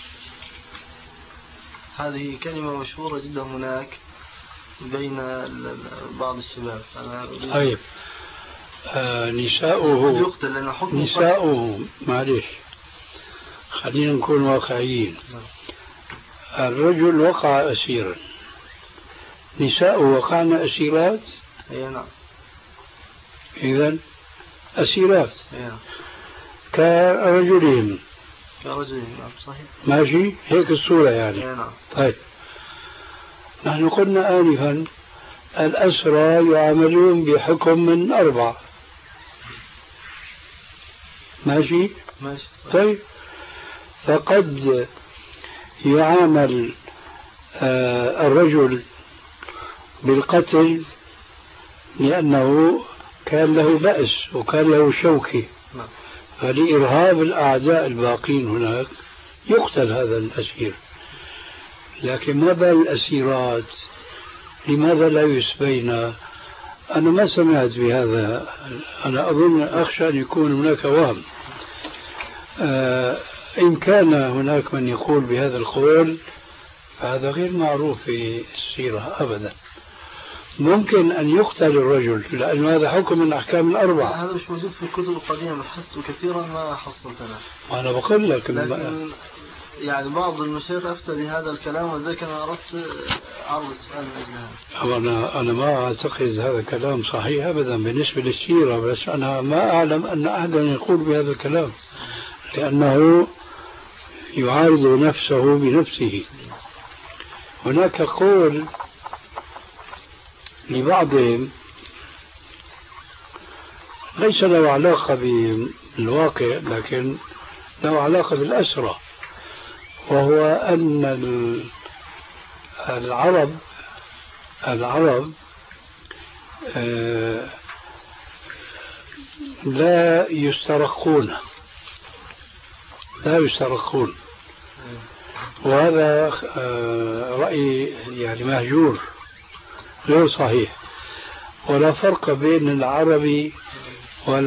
هذه كلمة مشهورة جدا هناك بين بعض الشباب. طيب آه نساؤه نساؤه معلش خلينا نكون واقعيين. الرجل وقع أسيرا، نساؤه وقعن أسيرات. اي نعم. إذن أسيرات اي نعم. كرجلهم كرجلهم نعم صحيح. ماشي هيك الصورة يعني. اي نعم. طيب نحن قلنا آنفا الأسرى يعاملون بحكم من أربعة. ماشي؟ ماشي صحيح. طيب فقد يعامل آه الرجل بالقتل لأنه كان له بأس وكان له شوكة، فلإرهاب الأعداء الباقين هناك يقتل هذا الأسير. لكن ما بال الأسيرات لماذا لا يسبين؟ أنا ما سمعت بهذا. أنا أظن أخشى أن يكون هناك وهم. آه إن كان هناك من يقول بهذا القول فهذا غير معروف في السيرة أبدا. ممكن أن يقتل الرجل لأن هذا حكم من أحكام الأربعة. هذا مش موجود في الكتب القديمة، بحثت كثيرا ما حصلتنا. أنا بقول لك لكن يعني بعض المشايخ أفتى بهذا الكلام، وذلك أنا أردت عرض السؤال من أنا أنا ما أعتقد هذا الكلام صحيح أبدا بالنسبة للسيرة، بس أنا ما أعلم أن أحدا يقول بهذا الكلام لأنه يعارض نفسه بنفسه. هناك قول لبعضهم ليس له علاقة بالواقع لكن له علاقة بالأسرة، وهو أن العرب العرب لا يسترقون لا يسترقون وهذا رأي يعني مهجور غير صحيح. ولا فرق بين العربي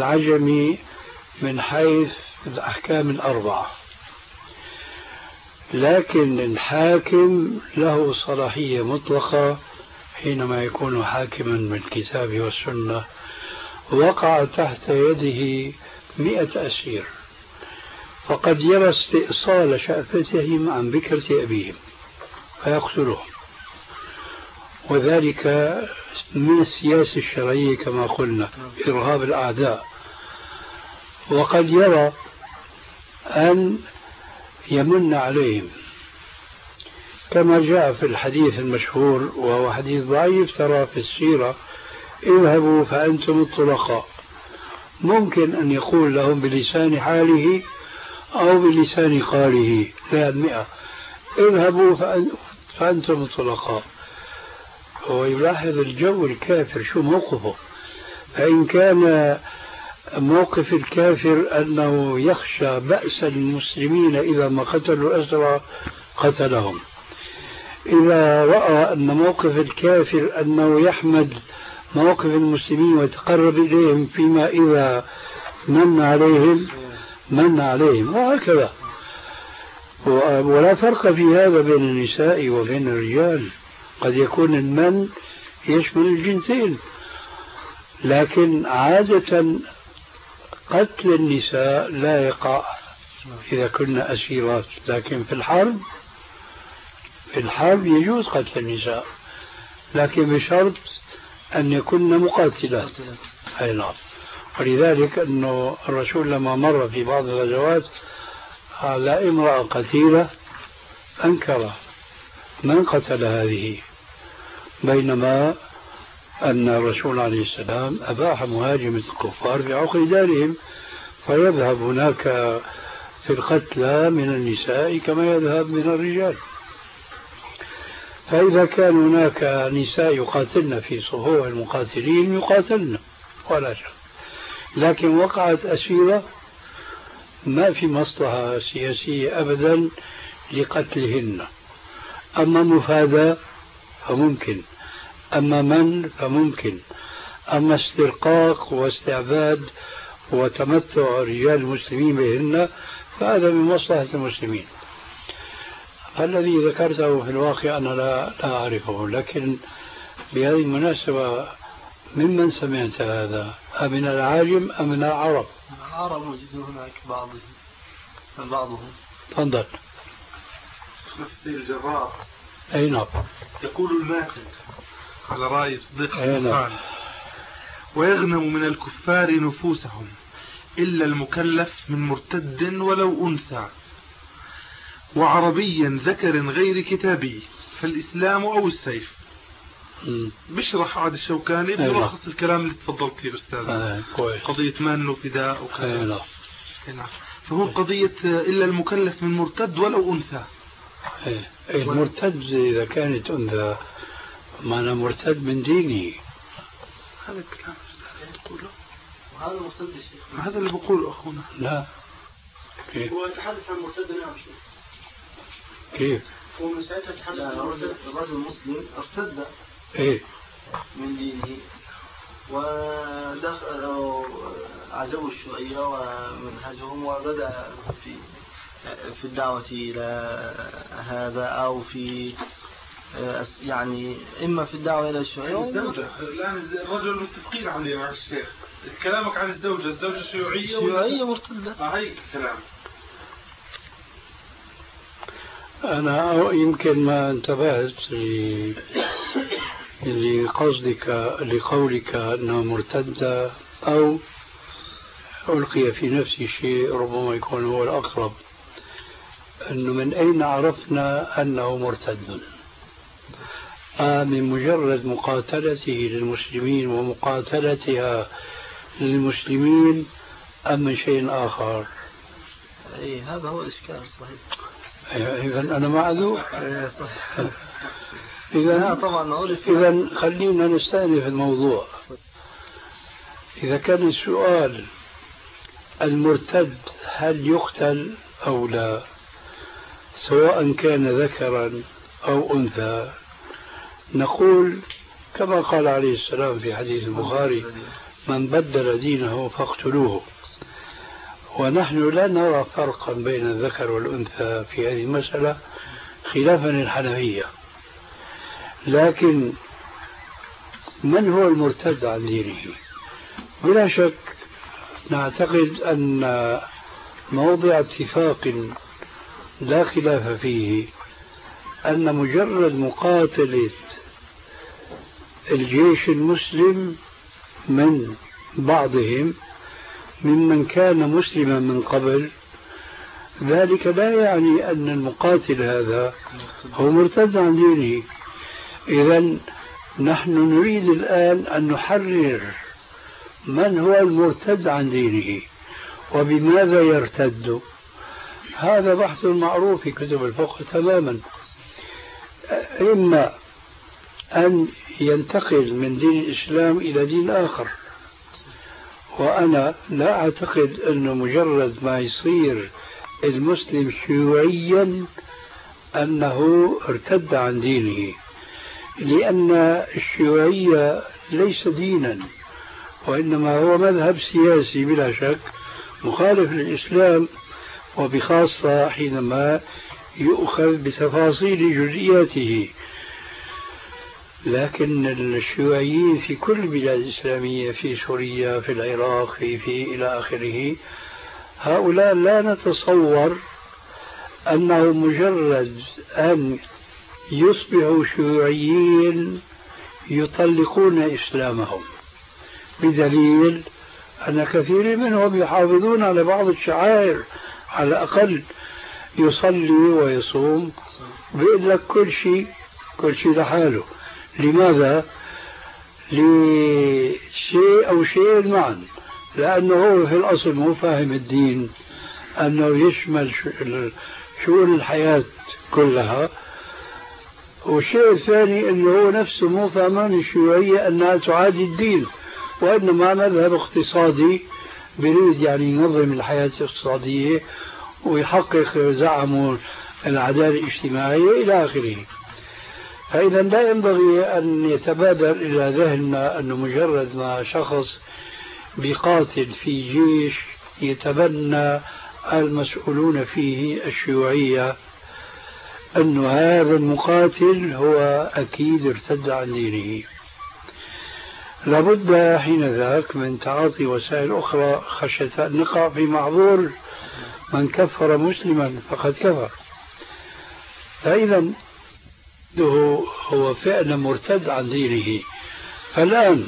والعجمي من حيث الأحكام الأربعة. لكن الحاكم له صلاحية مطلقة حينما يكون حاكما بالكتاب والسنة وقع تحت يده مئة أسير، فقد يرى استئصال شأفتهم عن بكرة أبيهم فيقتلهم، وذلك من السياسة الشرعية كما قلنا إرهاب الأعداء. وقد يرى أن يمن عليهم كما جاء في الحديث المشهور وهو حديث ضعيف ترى في السيرة: اذهبوا فأنتم الطلقاء. ممكن أن يقول لهم بلسان حاله أو بلسان قاله لا مئة: اذهبوا فأنتم الطلقاء. ويلاحظ الجو الكافر شو موقفه. فإن كان موقف الكافر أنه يخشى بأس المسلمين إذا ما قتلوا الأسرى قتلهم، إذا رأى أن موقف الكافر أنه يحمد مواقف المسلمين ويتقرب إليهم فيما إذا من عليهم من عليهم، وهكذا. ولا فرق في هذا بين النساء وبين الرجال، قد يكون المن يشمل الجنسين، لكن عادة قتل النساء لا يقع إذا كنا أسيرات، لكن في الحرب في الحرب يجوز قتل النساء، لكن بشرط أن يكن مقاتلات. أي نعم. ولذلك أنه الرسول لما مر في بعض الغزوات على امرأة قتيلة أنكر من قتل هذه، بينما أن الرسول عليه السلام أباح مهاجمة الكفار في عقر دارهم، فيذهب هناك في القتلى من النساء كما يذهب من الرجال. فإذا كان هناك نساء يقاتلن في صفوف المقاتلين يقاتلن ولا شك، لكن وقعت أسيرة ما في مصلحة سياسية أبدا لقتلهن. أما مفادى فممكن، أما من فممكن، أما استرقاق واستعباد وتمتع رجال المسلمين بهن فهذا من مصلحة المسلمين. الذي ذكرته في الواقع أنا لا, لا أعرفه، لكن بهذه المناسبة ممن سمعت هذا؟ أمن العاجم أم من العرب؟ العرب موجود هناك بعضهم بعضهم. تفضل. نفس الجراح. أي نعم. يقول الماكل على رأي صديق نعم. ويغنم من الكفار نفوسهم إلا المكلف من مرتد ولو أنثى وعربيا ذكر غير كتابي فالإسلام أو السيف. بشرح عاد الشوكاني بيلخص الكلام اللي تفضلت فيه أستاذ. آه قضية مان وفداء وكذا. آه نعم. فهو قضية إلا المكلف من مرتد ولو أنثى. آه. المرتد إذا كانت أنثى معنى مرتد من دينه. هذا الكلام تقوله. وهذا مرتد الشيخ. هذا اللي بقوله أخونا. لا. كيف؟ هو يتحدث عن مرتد نعم شيخ. كيف؟ هو من ساعتها يتحدث عن مرتد. الرجل المسلم ارتد. إيه. من دينه ودخلوا عزوا الشيوعية ومنهجهم وبدأ في في الدعوة إلى هذا أو في يعني إما في الدعوة إلى الشيوعية. الزوجة الآن الرجل متفقين عليه مع الشيخ. كلامك عن الزوجة الزوجة الشيوعية الشيوعية مرتدة. هاي كلام. أنا يمكن ما انتبهت لقصدك لقولك أنه مرتدة أو ألقي في نفسي شيء ربما يكون هو الأقرب، أنه من أين عرفنا أنه مرتد؟ آه من مجرد مقاتلته للمسلمين ومقاتلتها للمسلمين أم من شيء آخر؟ أي هذا هو الإشكال صحيح. إذا أنا معذور. إذا طبعا إذا خلينا نستأنف الموضوع. إذا كان السؤال المرتد هل يقتل أو لا، سواء كان ذكرا أو أنثى، نقول كما قال عليه السلام في حديث البخاري: من بدل دينه فاقتلوه. ونحن لا نرى فرقا بين الذكر والأنثى في هذه المسألة خلافا للحنفية. لكن من هو المرتد عن دينه؟ بلا شك نعتقد أن موضع اتفاق لا خلاف فيه أن مجرد مقاتلة الجيش المسلم من بعضهم ممن كان مسلما من قبل، ذلك لا يعني أن المقاتل هذا هو مرتد عن دينه. إذن نحن نريد الآن أن نحرر من هو المرتد عن دينه وبماذا يرتد. هذا بحث معروف في كتب الفقه تماما. إما أن ينتقل من دين الإسلام إلى دين آخر، وأنا لا أعتقد أنه مجرد ما يصير المسلم شيوعيا أنه ارتد عن دينه، لأن الشيوعية ليس دينا وإنما هو مذهب سياسي بلا شك مخالف للإسلام، وبخاصة حينما يؤخذ بتفاصيل جزئياته. لكن الشيوعيين في كل البلاد الإسلامية، في سوريا، في العراق، في في إلى آخره، هؤلاء لا نتصور أنه مجرد أن يصبحوا شيوعيين يطلقون إسلامهم، بدليل أن كثير منهم يحافظون على بعض الشعائر، على الأقل يصلي ويصوم، بيقول لك كل شيء كل شيء لحاله. لماذا؟ لشيء أو شيء معا، لأنه هو في الأصل مو فاهم الدين أنه يشمل شؤون الحياة كلها. والشيء الثاني أنه هو نفسه مو فاهمان الشيوعية أنها تعادي الدين، وإنما مذهب اقتصادي بريد يعني ينظم الحياة الاقتصادية ويحقق زعمه العدالة الاجتماعية إلى آخره. فإذا لا ينبغي أن يتبادر إلى ذهننا أنه مجرد ما شخص بقاتل في جيش يتبنى المسؤولون فيه الشيوعية أن هذا المقاتل هو أكيد ارتد عن دينه. لابد حين ذاك من تعاطي وسائل أخرى خشية أن نقع في معذور من كفر مسلما فقد كفر. فإذا هو فعلا مرتد عن دينه. فالآن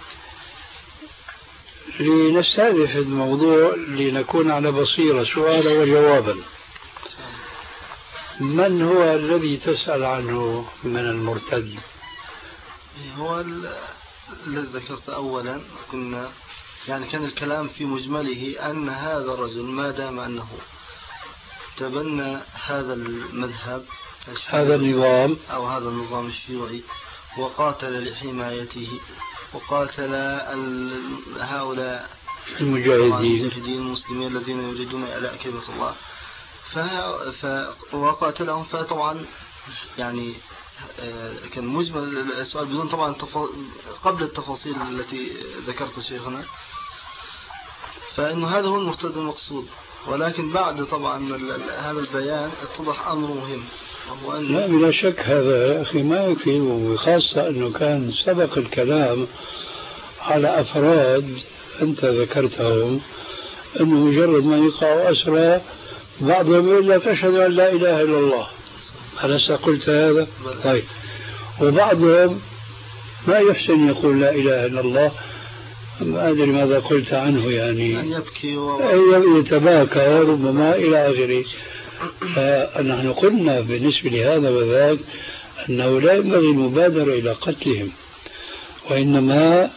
لنستهدف الموضوع لنكون على بصيرة سؤالا وجوابا. من هو الذي تسأل عنه من المرتد؟ هو الذي ذكرت أولا، كنا يعني كان الكلام في مجمله أن هذا الرجل ما دام أنه تبنى هذا المذهب هذا النظام أو هذا النظام الشيوعي وقاتل لحمايته وقاتل هؤلاء المجاهدين المسلمين الذين يريدون إعلاء كلمة الله، وقاتلهم. فطبعا يعني كان مجمل السؤال بدون طبعا قبل التفاصيل التي ذكرت شيخنا، فإنه هذا هو المرتد المقصود. ولكن بعد طبعا هذا البيان اتضح أمر مهم، وهو أن لا بلا شك هذا يا أخي ما يكفي، وخاصة أنه كان سبق الكلام على أفراد أنت ذكرتهم أنه مجرد ما يقع أسرى بعضهم يقول لك أشهد أن لا إله إلا الله. ألست قلت هذا؟ طيب. وبعضهم ما يحسن يقول لا إله إلا الله، ما أدري ماذا قلت عنه، يعني أن يبكي ويتباكى وربما إلى آخره. فنحن قلنا بالنسبة لهذا وذاك أنه لا ينبغي المبادرة إلى قتلهم، وإنما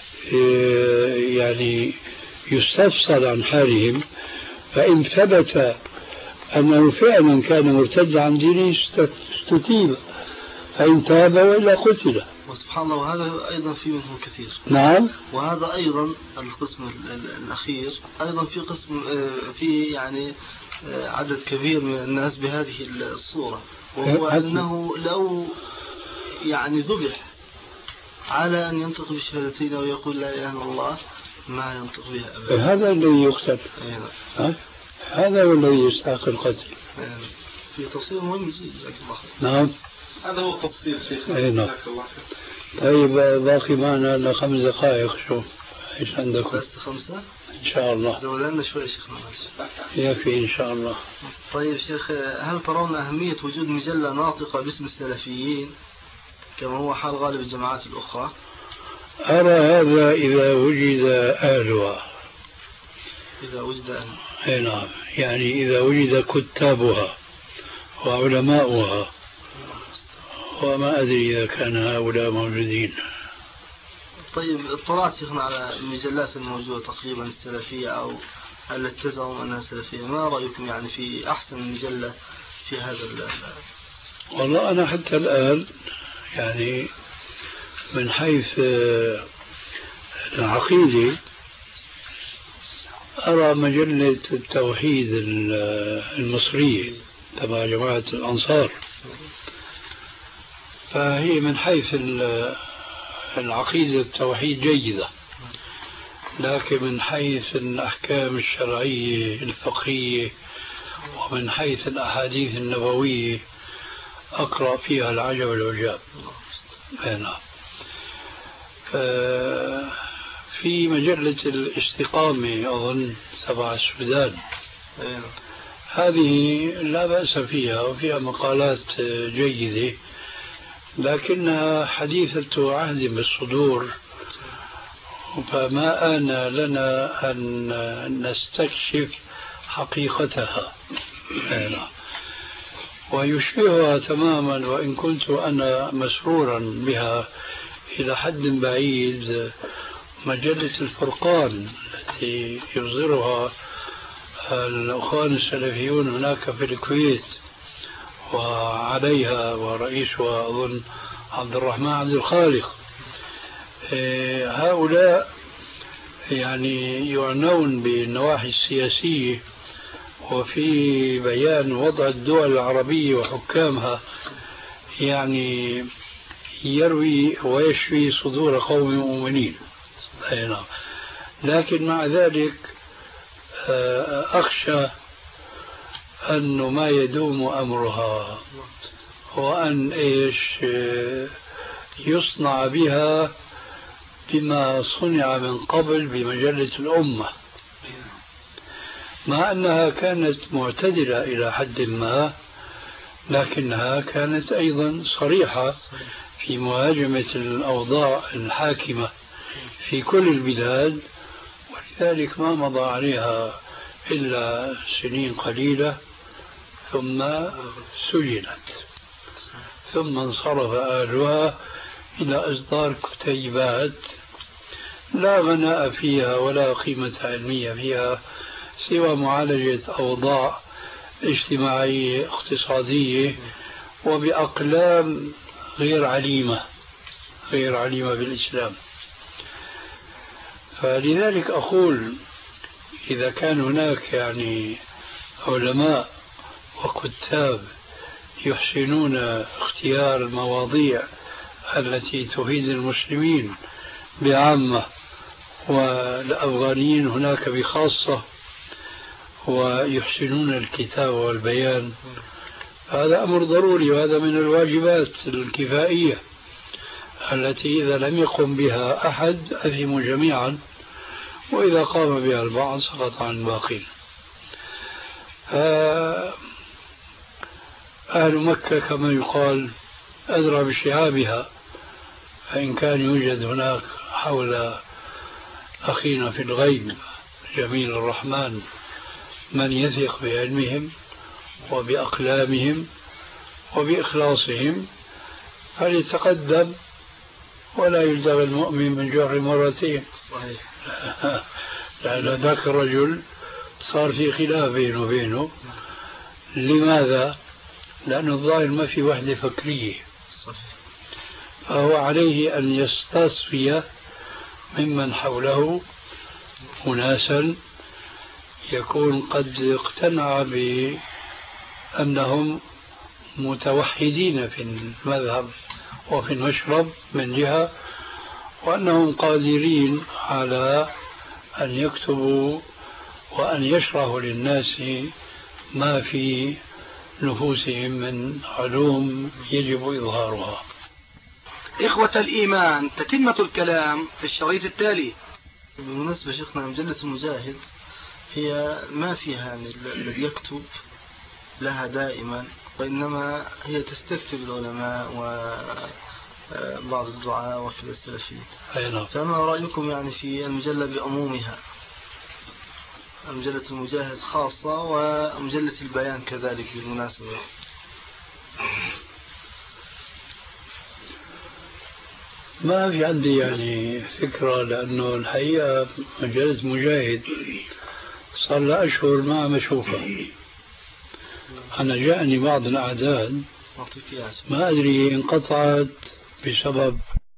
يعني يستفسر عن حالهم، فإن ثبت أنه فعلا كان مرتد عن دينه استتيب، فإن تاب وإلا قتل. وسبحان الله، وهذا أيضا في منهم كثير. نعم. وهذا أيضا القسم الأخير، أيضا في قسم في يعني عدد كبير من الناس بهذه الصورة، وهو أنه لو يعني ذبح على أن ينطق بالشهادتين ويقول لا إله إلا الله ما ينطق بها أبدا. هذا الذي يقتل. ها؟ هذا هو الذي يستحق القتل. في تفصيل مهم جزاك الله خير. نعم هذا هو التفصيل شيخ. نعم. طيب باقي معنا لخمس دقائق. شوف ايش عندكم؟ بس خمسة ان شاء الله. زودنا شوي شيخنا. يكفي ان شاء الله. طيب شيخ، هل ترون أهمية وجود مجلة ناطقة باسم السلفيين كما هو حال غالب الجماعات الأخرى؟ أرى هذا إذا وجد أهلها. إذا وجد أهلها. أي نعم، يعني إذا وجد كتابها وعلماؤها، وما أدري إذا كان هؤلاء موجودين. طيب اطلعت شيخنا على المجلات الموجودة تقريبا السلفية أو التي تزعم أنها سلفية، ما رأيكم يعني في أحسن مجلة في هذا ال والله أنا حتى الآن يعني من حيث العقيدة أرى مجلة التوحيد المصرية تبع جماعة الأنصار، فهي من حيث العقيدة التوحيد جيدة، لكن من حيث الأحكام الشرعية الفقهية ومن حيث الأحاديث النبوية أقرأ فيها العجب والعجاب. نعم. في مجلة الاستقامة أظن تبع السودان، هذه لا بأس فيها وفيها مقالات جيدة، لكنها حديثة عهد بالصدور، فما آن لنا أن نستكشف حقيقتها. ويشبهها تماما، وإن كنت أنا مسرورا بها إلى حد بعيد، مجلة الفرقان التي يصدرها الأخوان السلفيون هناك في الكويت، وعليها ورئيسها أظن عبد الرحمن عبد الخالق. هؤلاء يعني يعنون بالنواحي السياسية وفي بيان وضع الدول العربية وحكامها، يعني يروي ويشفي صدور قوم مؤمنين. نعم. لكن مع ذلك أخشى أنه ما يدوم أمرها، وأن إيش يصنع بها بما صنع من قبل بمجلة الأمة، مع أنها كانت معتدلة إلى حد ما، لكنها كانت أيضا صريحة في مهاجمة الأوضاع الحاكمة في كل البلاد، ولذلك ما مضى عليها إلا سنين قليلة ثم سجنت، ثم انصرف أهلها إلى إصدار كتيبات لا غناء فيها ولا قيمة علمية فيها سوى معالجة أوضاع اجتماعية اقتصادية وبأقلام غير عليمة غير عليمة بالإسلام. فلذلك أقول إذا كان هناك يعني علماء وكتاب يحسنون اختيار المواضيع التي تفيد المسلمين بعامة والأفغانيين هناك بخاصة، ويحسنون الكتاب والبيان، هذا أمر ضروري، وهذا من الواجبات الكفائية التي إذا لم يقم بها أحد أثموا جميعا، وإذا قام بها البعض سقط عن الباقين. أهل مكة كما يقال أدرى بشعابها، فإن كان يوجد هناك حول أخينا في الغيب جميل الرحمن من يثق بعلمهم وبأقلامهم وبإخلاصهم فليتقدم، ولا يلدغ المؤمن من جحر مرتين. لأن ذاك الرجل صار في خلاف بينه وبينه. لماذا؟ لأنه الظاهر ما في وحدة فكرية، فهو عليه أن يستصفي ممن حوله أناسا يكون قد اقتنع بأنهم متوحدين في المذهب وفي المشرب من جهة، وأنهم قادرين على أن يكتبوا وأن يشرحوا للناس ما في نفوسهم من علوم يجب إظهارها. إخوة الإيمان، تتمة الكلام في الشريط التالي. بالمناسبة شيخنا مجلة المجاهد هي ما فيها الذي يكتب لها دائما، وإنما هي تستكتب العلماء وبعض الدعاء وفي السلفيين. فما رأيكم يعني في المجلة بعمومها؟ مجلة المجاهد خاصة ومجلة البيان كذلك بالمناسبة. ما في عندي يعني فكرة، لأنه الحقيقة مجلة مجاهد صار لها أشهر ما عم أشوفها. أنا جاءني بعض الأعداد ما أدري انقطعت بسبب